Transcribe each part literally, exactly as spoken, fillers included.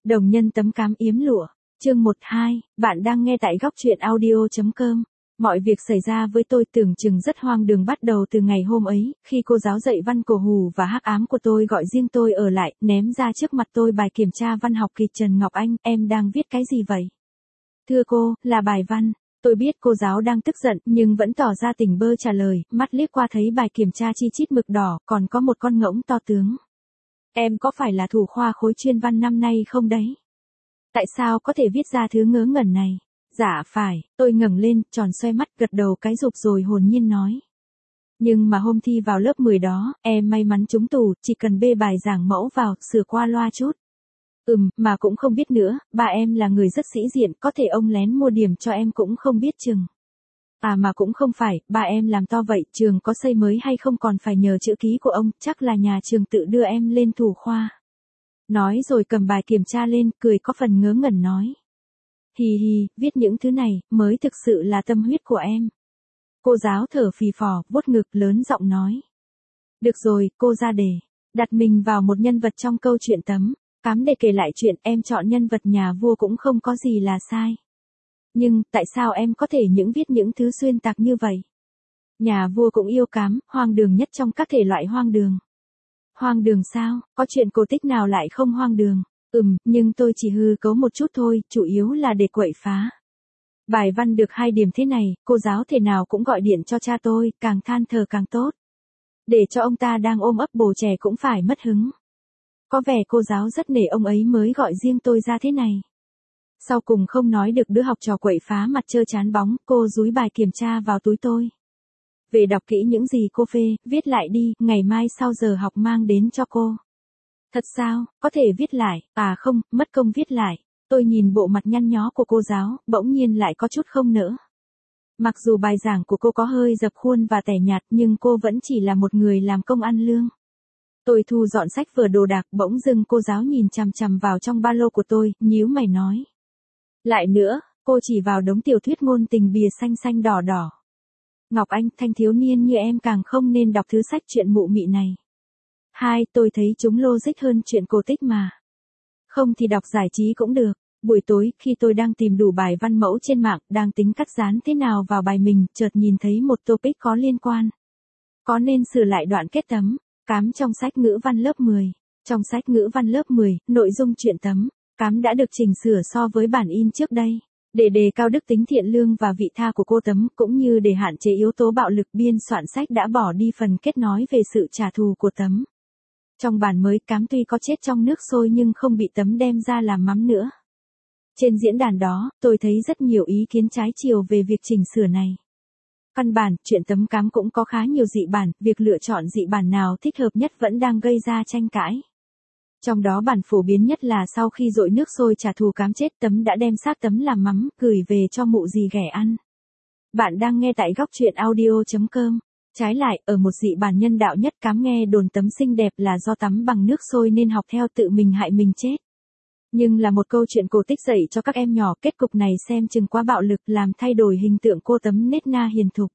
Đồng nhân tấm cám yếm lụa, chương một hai, bạn đang nghe tại góc truyện audio.com. Mọi việc xảy ra với tôi tưởng chừng rất hoang đường bắt đầu từ ngày hôm ấy, khi cô giáo dạy văn cổ hù và hắc ám của tôi gọi riêng tôi ở lại, ném ra trước mặt tôi bài kiểm tra văn học kịch Trần Ngọc Anh, em đang viết cái gì vậy? Thưa cô, là bài văn. Tôi biết cô giáo đang tức giận, nhưng vẫn tỏ ra tỉnh bơ trả lời, mắt liếc qua thấy bài kiểm tra chi chít mực đỏ, còn có một con ngỗng to tướng. Em có phải là thủ khoa khối chuyên văn năm nay không đấy? Tại sao có thể viết ra thứ ngớ ngẩn này? Dạ phải, tôi ngẩng lên, tròn xoe mắt, gật đầu cái rụp rồi hồn nhiên nói. Nhưng mà hôm thi vào lớp mười đó, em may mắn trúng tủ, chỉ cần bê bài giảng mẫu vào, sửa qua loa chút. Ừm, mà cũng không biết nữa, ba em là người rất sĩ diện, có thể ông lén mua điểm cho em cũng không biết chừng. À mà cũng không phải, ba em làm to vậy, trường có xây mới hay không còn phải nhờ chữ ký của ông, chắc là nhà trường tự đưa em lên thủ khoa. Nói rồi cầm bài kiểm tra lên, cười có phần ngớ ngẩn nói. Hì hì, viết những thứ này, mới thực sự là tâm huyết của em. Cô giáo thở phì phò, vuốt ngực lớn giọng nói. Được rồi, cô ra đề. Đặt mình vào một nhân vật trong câu chuyện tấm. Cám để kể lại chuyện em chọn nhân vật nhà vua cũng không có gì là sai. Nhưng, tại sao em có thể những viết những thứ xuyên tạc như vậy? Nhà vua cũng yêu cám, hoang đường nhất trong các thể loại hoang đường. Hoang đường sao, có chuyện cổ tích nào lại không hoang đường? Ừm, nhưng tôi chỉ hư cấu một chút thôi, chủ yếu là để quậy phá. Bài văn được hai điểm thế này, cô giáo thể nào cũng gọi điện cho cha tôi, càng than thở càng tốt. Để cho ông ta đang ôm ấp bồ trẻ cũng phải mất hứng. Có vẻ cô giáo rất nể ông ấy mới gọi riêng tôi ra thế này. Sau cùng không nói được đứa học trò quậy phá mặt trơ chán bóng, cô dúi bài kiểm tra vào túi tôi. Về đọc kỹ những gì cô phê, viết lại đi, ngày mai sau giờ học mang đến cho cô. Thật sao, có thể viết lại, à không, mất công viết lại. Tôi nhìn bộ mặt nhăn nhó của cô giáo, bỗng nhiên lại có chút không nỡ. Mặc dù bài giảng của cô có hơi dập khuôn và tẻ nhạt nhưng cô vẫn chỉ là một người làm công ăn lương. Tôi thu dọn sách vở đồ đạc, bỗng dưng cô giáo nhìn chằm chằm vào trong ba lô của tôi, nhíu mày nói. Lại nữa, cô chỉ vào đống tiểu thuyết ngôn tình bìa xanh xanh đỏ đỏ. Ngọc Anh, thanh thiếu niên như em càng không nên đọc thứ sách chuyện mụ mị này. Hai, tôi thấy chúng logic hơn chuyện cổ tích mà. Không thì đọc giải trí cũng được. Buổi tối, khi tôi đang tìm đủ bài văn mẫu trên mạng, đang tính cắt dán thế nào vào bài mình, chợt nhìn thấy một topic có liên quan. Có nên sửa lại đoạn kết tấm, cám trong sách ngữ văn lớp mười. Trong sách ngữ văn lớp mười, nội dung truyện tấm, cám đã được chỉnh sửa so với bản in trước đây. Để đề cao đức tính thiện lương và vị tha của cô Tấm, cũng như để hạn chế yếu tố bạo lực, biên soạn sách đã bỏ đi phần kết nói về sự trả thù của Tấm. Trong bản mới, cám tuy có chết trong nước sôi nhưng không bị Tấm đem ra làm mắm nữa. Trên diễn đàn đó, tôi thấy rất nhiều ý kiến trái chiều về việc chỉnh sửa này. Căn bản, chuyện Tấm cám cũng có khá nhiều dị bản, việc lựa chọn dị bản nào thích hợp nhất vẫn đang gây ra tranh cãi. Trong đó bản phổ biến nhất là sau khi dội nước sôi trả thù cám chết, Tấm đã đem xác Tấm làm mắm, gửi về cho mụ dì ghẻ ăn. Bạn đang nghe tại góc truyện audio.com. Trái lại, ở một dị bản nhân đạo nhất, cám nghe đồn Tấm xinh đẹp là do tắm bằng nước sôi nên học theo tự mình hại mình chết. Nhưng là một câu chuyện cổ tích dạy cho các em nhỏ, kết cục này xem chừng quá bạo lực, làm thay đổi hình tượng cô Tấm nết na hiền thục.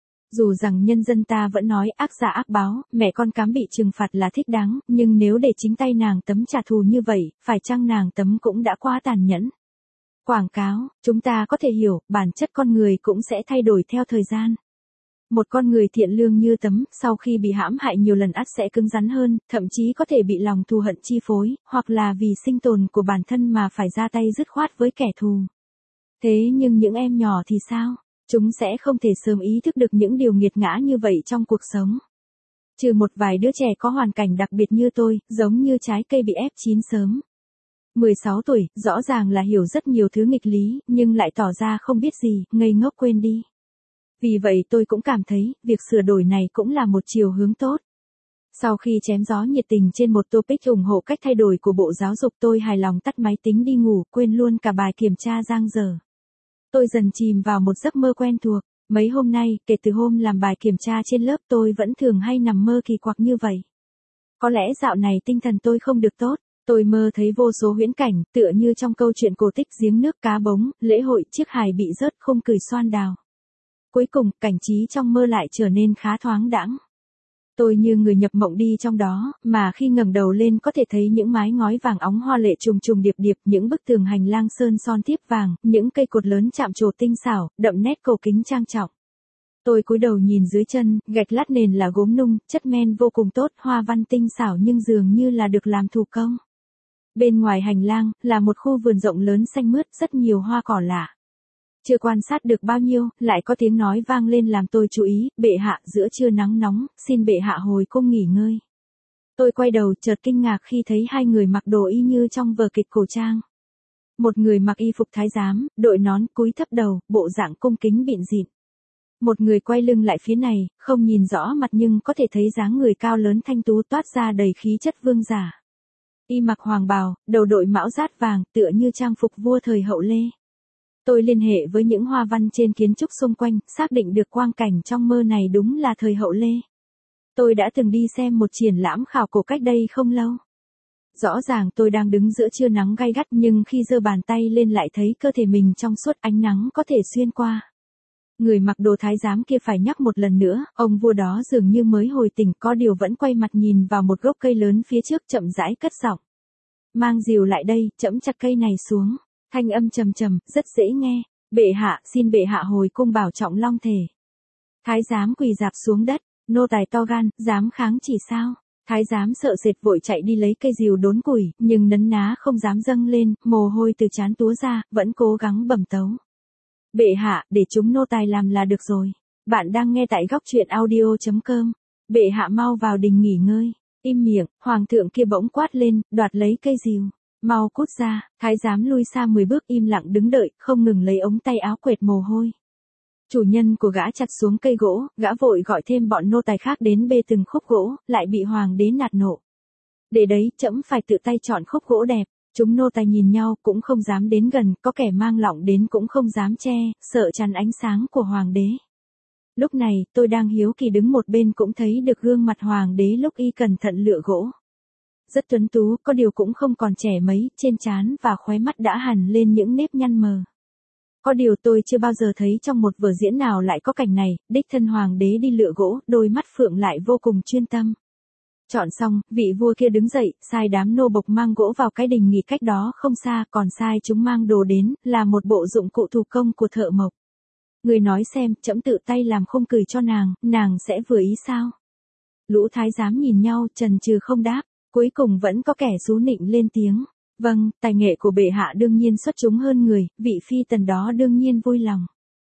Dù rằng nhân dân ta vẫn nói ác giả ác báo, mẹ con cám bị trừng phạt là thích đáng, nhưng nếu để chính tay nàng Tấm trả thù như vậy, phải chăng nàng Tấm cũng đã quá tàn nhẫn. Quảng cáo, chúng ta có thể hiểu, bản chất con người cũng sẽ thay đổi theo thời gian. Một con người thiện lương như Tấm, sau khi bị hãm hại nhiều lần ắt sẽ cứng rắn hơn, thậm chí có thể bị lòng thù hận chi phối, hoặc là vì sinh tồn của bản thân mà phải ra tay dứt khoát với kẻ thù. Thế nhưng những em nhỏ thì sao? Chúng sẽ không thể sớm ý thức được những điều nghiệt ngã như vậy trong cuộc sống. Trừ một vài đứa trẻ có hoàn cảnh đặc biệt như tôi, giống như trái cây bị ép chín sớm. mười sáu tuổi, rõ ràng là hiểu rất nhiều thứ nghịch lý, nhưng lại tỏ ra không biết gì, ngây ngốc quên đi. Vì vậy tôi cũng cảm thấy, việc sửa đổi này cũng là một chiều hướng tốt. Sau khi chém gió nhiệt tình trên một topic ủng hộ cách thay đổi của Bộ Giáo dục, tôi hài lòng tắt máy tính đi ngủ, quên luôn cả bài kiểm tra giang dở. Tôi dần chìm vào một giấc mơ quen thuộc. Mấy hôm nay, kể từ hôm làm bài kiểm tra trên lớp, tôi vẫn thường hay nằm mơ kỳ quặc như vậy. Có lẽ dạo này tinh thần tôi không được tốt. Tôi mơ thấy vô số huyễn cảnh, tựa như trong câu chuyện cổ tích giếng nước cá bống, lễ hội, chiếc hài bị rớt, khung cười xoan đào. Cuối cùng, cảnh trí trong mơ lại trở nên khá thoáng đãng. Tôi như người nhập mộng đi trong đó, mà khi ngẩng đầu lên có thể thấy những mái ngói vàng óng hoa lệ trùng trùng điệp điệp, những bức tường hành lang sơn son thiếp vàng, những cây cột lớn chạm trổ tinh xảo, đậm nét cổ kính trang trọng. Tôi cúi đầu nhìn dưới chân, gạch lát nền là gốm nung, chất men vô cùng tốt, hoa văn tinh xảo nhưng dường như là được làm thủ công. Bên ngoài hành lang, là một khu vườn rộng lớn xanh mướt, rất nhiều hoa cỏ lạ. Chưa quan sát được bao nhiêu, lại có tiếng nói vang lên làm tôi chú ý, bệ hạ giữa trưa nắng nóng, xin bệ hạ hồi cung nghỉ ngơi. Tôi quay đầu chợt kinh ngạc khi thấy hai người mặc đồ y như trong vở kịch cổ trang. Một người mặc y phục thái giám, đội nón, cúi thấp đầu, bộ dạng cung kính bịn rịn. Một người quay lưng lại phía này, không nhìn rõ mặt nhưng có thể thấy dáng người cao lớn thanh tú toát ra đầy khí chất vương giả. Y mặc hoàng bào, đầu đội mão giáp vàng, tựa như trang phục vua thời hậu Lê. Tôi liên hệ với những hoa văn trên kiến trúc xung quanh, xác định được quang cảnh trong mơ này đúng là thời hậu Lê. Tôi đã từng đi xem một triển lãm khảo cổ cách đây không lâu. Rõ ràng tôi đang đứng giữa trưa nắng gay gắt nhưng khi giơ bàn tay lên lại thấy cơ thể mình trong suốt, ánh nắng có thể xuyên qua. Người mặc đồ thái giám kia phải nhắc một lần nữa, ông vua đó dường như mới hồi tỉnh, có điều vẫn quay mặt nhìn vào một gốc cây lớn phía trước, chậm rãi cất giọng. Mang rìu lại đây, chẫm chặt cây này xuống. Thanh âm trầm trầm, rất dễ nghe. Bệ hạ, xin bệ hạ hồi cung bảo trọng long thể. Thái giám quỳ rạp xuống đất, nô tài to gan, dám kháng chỉ sao? Thái giám sợ sệt vội chạy đi lấy cây rìu đốn củi, nhưng nấn ná không dám dâng lên, mồ hôi từ trán túa ra, vẫn cố gắng bẩm tấu. Bệ hạ, để chúng nô tài làm là được rồi. Bạn đang nghe tại góc truyện audio chấm com. Bệ hạ mau vào đình nghỉ ngơi. Im miệng, hoàng thượng kia bỗng quát lên, đoạt lấy cây rìu. Mau cút ra, thái giám lui xa mười bước im lặng đứng đợi, không ngừng lấy ống tay áo quệt mồ hôi. Chủ nhân của gã chặt xuống cây gỗ, gã vội gọi thêm bọn nô tài khác đến bê từng khúc gỗ, lại bị hoàng đế nạt nộ. Để đấy, trẫm phải tự tay chọn khúc gỗ đẹp. Chúng nô tài nhìn nhau cũng không dám đến gần, có kẻ mang lọng đến cũng không dám che, sợ chắn ánh sáng của hoàng đế. Lúc này, tôi đang hiếu kỳ đứng một bên cũng thấy được gương mặt hoàng đế lúc y cẩn thận lựa gỗ. Rất tuấn tú, có điều cũng không còn trẻ mấy, trên trán và khóe mắt đã hằn lên những nếp nhăn mờ. Có điều tôi chưa bao giờ thấy trong một vở diễn nào lại có cảnh này, đích thân hoàng đế đi lựa gỗ, đôi mắt phượng lại vô cùng chuyên tâm. Chọn xong, vị vua kia đứng dậy, sai đám nô bộc mang gỗ vào cái đình nghỉ cách đó không xa, còn sai chúng mang đồ đến, là một bộ dụng cụ thủ công của thợ mộc. Người nói xem, trẫm tự tay làm khung cửi cho nàng, nàng sẽ vừa ý sao? Lũ thái giám nhìn nhau, chần chừ không đáp, cuối cùng vẫn có kẻ xú nịnh lên tiếng. Vâng, tài nghệ của bệ hạ đương nhiên xuất chúng hơn người, vị phi tần đó đương nhiên vui lòng.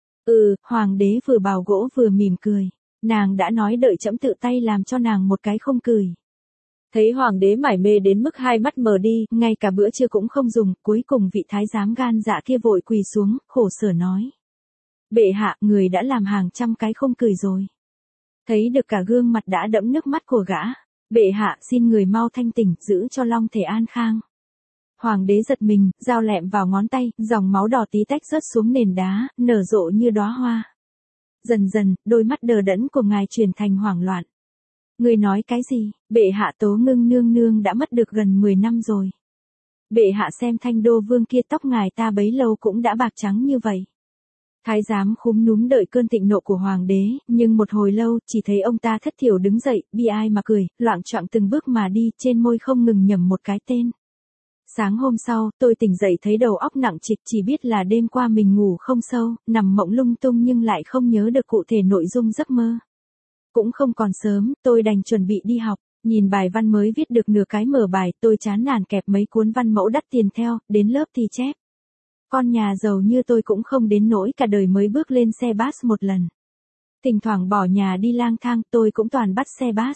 Ừ, hoàng đế vừa bào gỗ vừa mỉm cười. Nàng đã nói đợi trẫm tự tay làm cho nàng một cái khung cửi. Thấy hoàng đế mải mê đến mức hai mắt mờ đi, ngay cả bữa trưa cũng không dùng, cuối cùng vị thái giám gan dạ kia vội quỳ xuống, khổ sở nói. Bệ hạ, người đã làm hàng trăm cái khung cửi rồi. Thấy được cả gương mặt đã đẫm nước mắt của gã. Bệ hạ, xin người mau thanh tỉnh, giữ cho long thể an khang. Hoàng đế giật mình, dao lẹm vào ngón tay, dòng máu đỏ tí tách rớt xuống nền đá, nở rộ như đóa hoa. Dần dần, đôi mắt đờ đẫn của ngài chuyển thành hoảng loạn. Người nói cái gì? Bệ hạ Tố Ngưng nương nương đã mất được gần mười năm rồi. Bệ hạ xem Thanh Đô vương kia, tóc ngài ta bấy lâu cũng đã bạc trắng như vậy. Thái giám khúm núm đợi cơn thịnh nộ của hoàng đế, nhưng một hồi lâu, chỉ thấy ông ta thất thiểu đứng dậy, bi ai mà cười, loạng choạng từng bước mà đi, trên môi không ngừng nhẩm một cái tên. Sáng hôm sau, tôi tỉnh dậy thấy đầu óc nặng trịch, chỉ biết là đêm qua mình ngủ không sâu, nằm mộng lung tung nhưng lại không nhớ được cụ thể nội dung giấc mơ. Cũng không còn sớm, tôi đành chuẩn bị đi học, nhìn bài văn mới viết được nửa cái mở bài, tôi chán nản kẹp mấy cuốn văn mẫu đắt tiền theo, đến lớp thì chép. Con nhà giàu như tôi cũng không đến nỗi cả đời mới bước lên xe bus một lần. Thỉnh thoảng bỏ nhà đi lang thang, tôi cũng toàn bắt xe bus.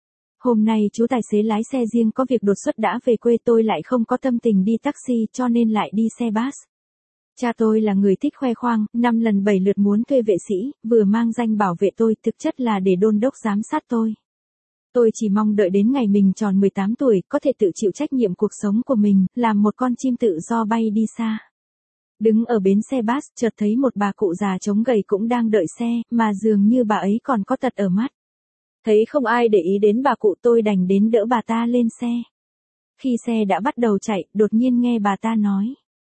Hôm nay chú tài xế lái xe riêng có việc đột xuất đã về quê, tôi lại không có tâm tình đi taxi cho nên lại đi xe bus. Cha tôi là người thích khoe khoang, năm lần bảy lượt muốn thuê vệ sĩ, vừa mang danh bảo vệ tôi, thực chất là để đôn đốc giám sát tôi. Tôi chỉ mong đợi đến ngày mình tròn mười tám tuổi, có thể tự chịu trách nhiệm cuộc sống của mình, làm một con chim tự do bay đi xa. Đứng ở bến xe bus, chợt thấy một bà cụ già chống gầy cũng đang đợi xe, mà dường như bà ấy còn có tật ở mắt. Thấy không ai để ý đến bà cụ, tôi đành đến đỡ bà ta lên xe. Khi xe đã bắt đầu chạy, đột nhiên nghe bà ta nói.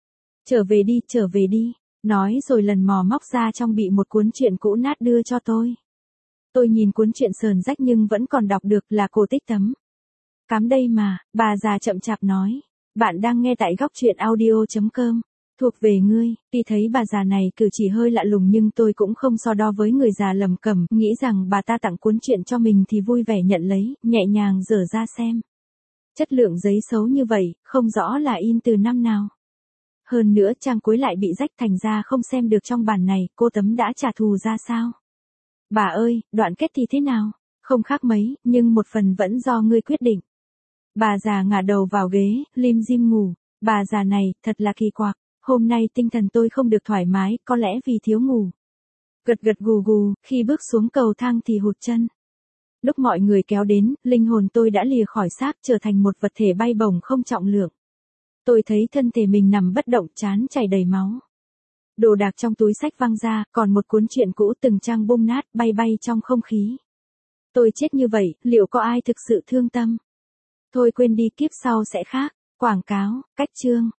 Trở về đi, trở về đi. Nói rồi lần mò móc ra trong bị một cuốn truyện cũ nát đưa cho tôi. Tôi nhìn cuốn truyện sờn rách nhưng vẫn còn đọc được, là cổ tích tấm cám đây mà, bà già chậm chạp nói. Bạn đang nghe tại góc truyện audio chấm com. Thuộc về ngươi. Tuy thấy bà già này cử chỉ hơi lạ lùng nhưng tôi cũng không so đo với người già lầm cẩm, nghĩ rằng bà ta tặng cuốn truyện cho mình thì vui vẻ nhận lấy, nhẹ nhàng dở ra xem. Chất lượng giấy xấu như vậy, không rõ là in từ năm nào. Hơn nữa trang cuối lại bị rách, thành ra không xem được trong bản này, cô Tấm đã trả thù ra sao? Bà ơi, đoạn kết thì thế nào? Không khác mấy, nhưng một phần vẫn do ngươi quyết định. Bà già ngả đầu vào ghế, lim dim ngủ. Bà già này, thật là kỳ quặc. Hôm nay tinh thần tôi không được thoải mái, có lẽ vì thiếu ngủ. Gật gật gù gù, khi bước xuống cầu thang thì hụt chân. Lúc mọi người kéo đến, linh hồn tôi đã lìa khỏi xác, trở thành một vật thể bay bổng không trọng lượng. Tôi thấy thân thể mình nằm bất động, trán chảy đầy máu. Đồ đạc trong túi xách văng ra, còn một cuốn truyện cũ từng trang bung nát, bay bay trong không khí. Tôi chết như vậy, liệu có ai thực sự thương tâm? Thôi quên đi, kiếp sau sẽ khác. Quảng cáo, cách chương.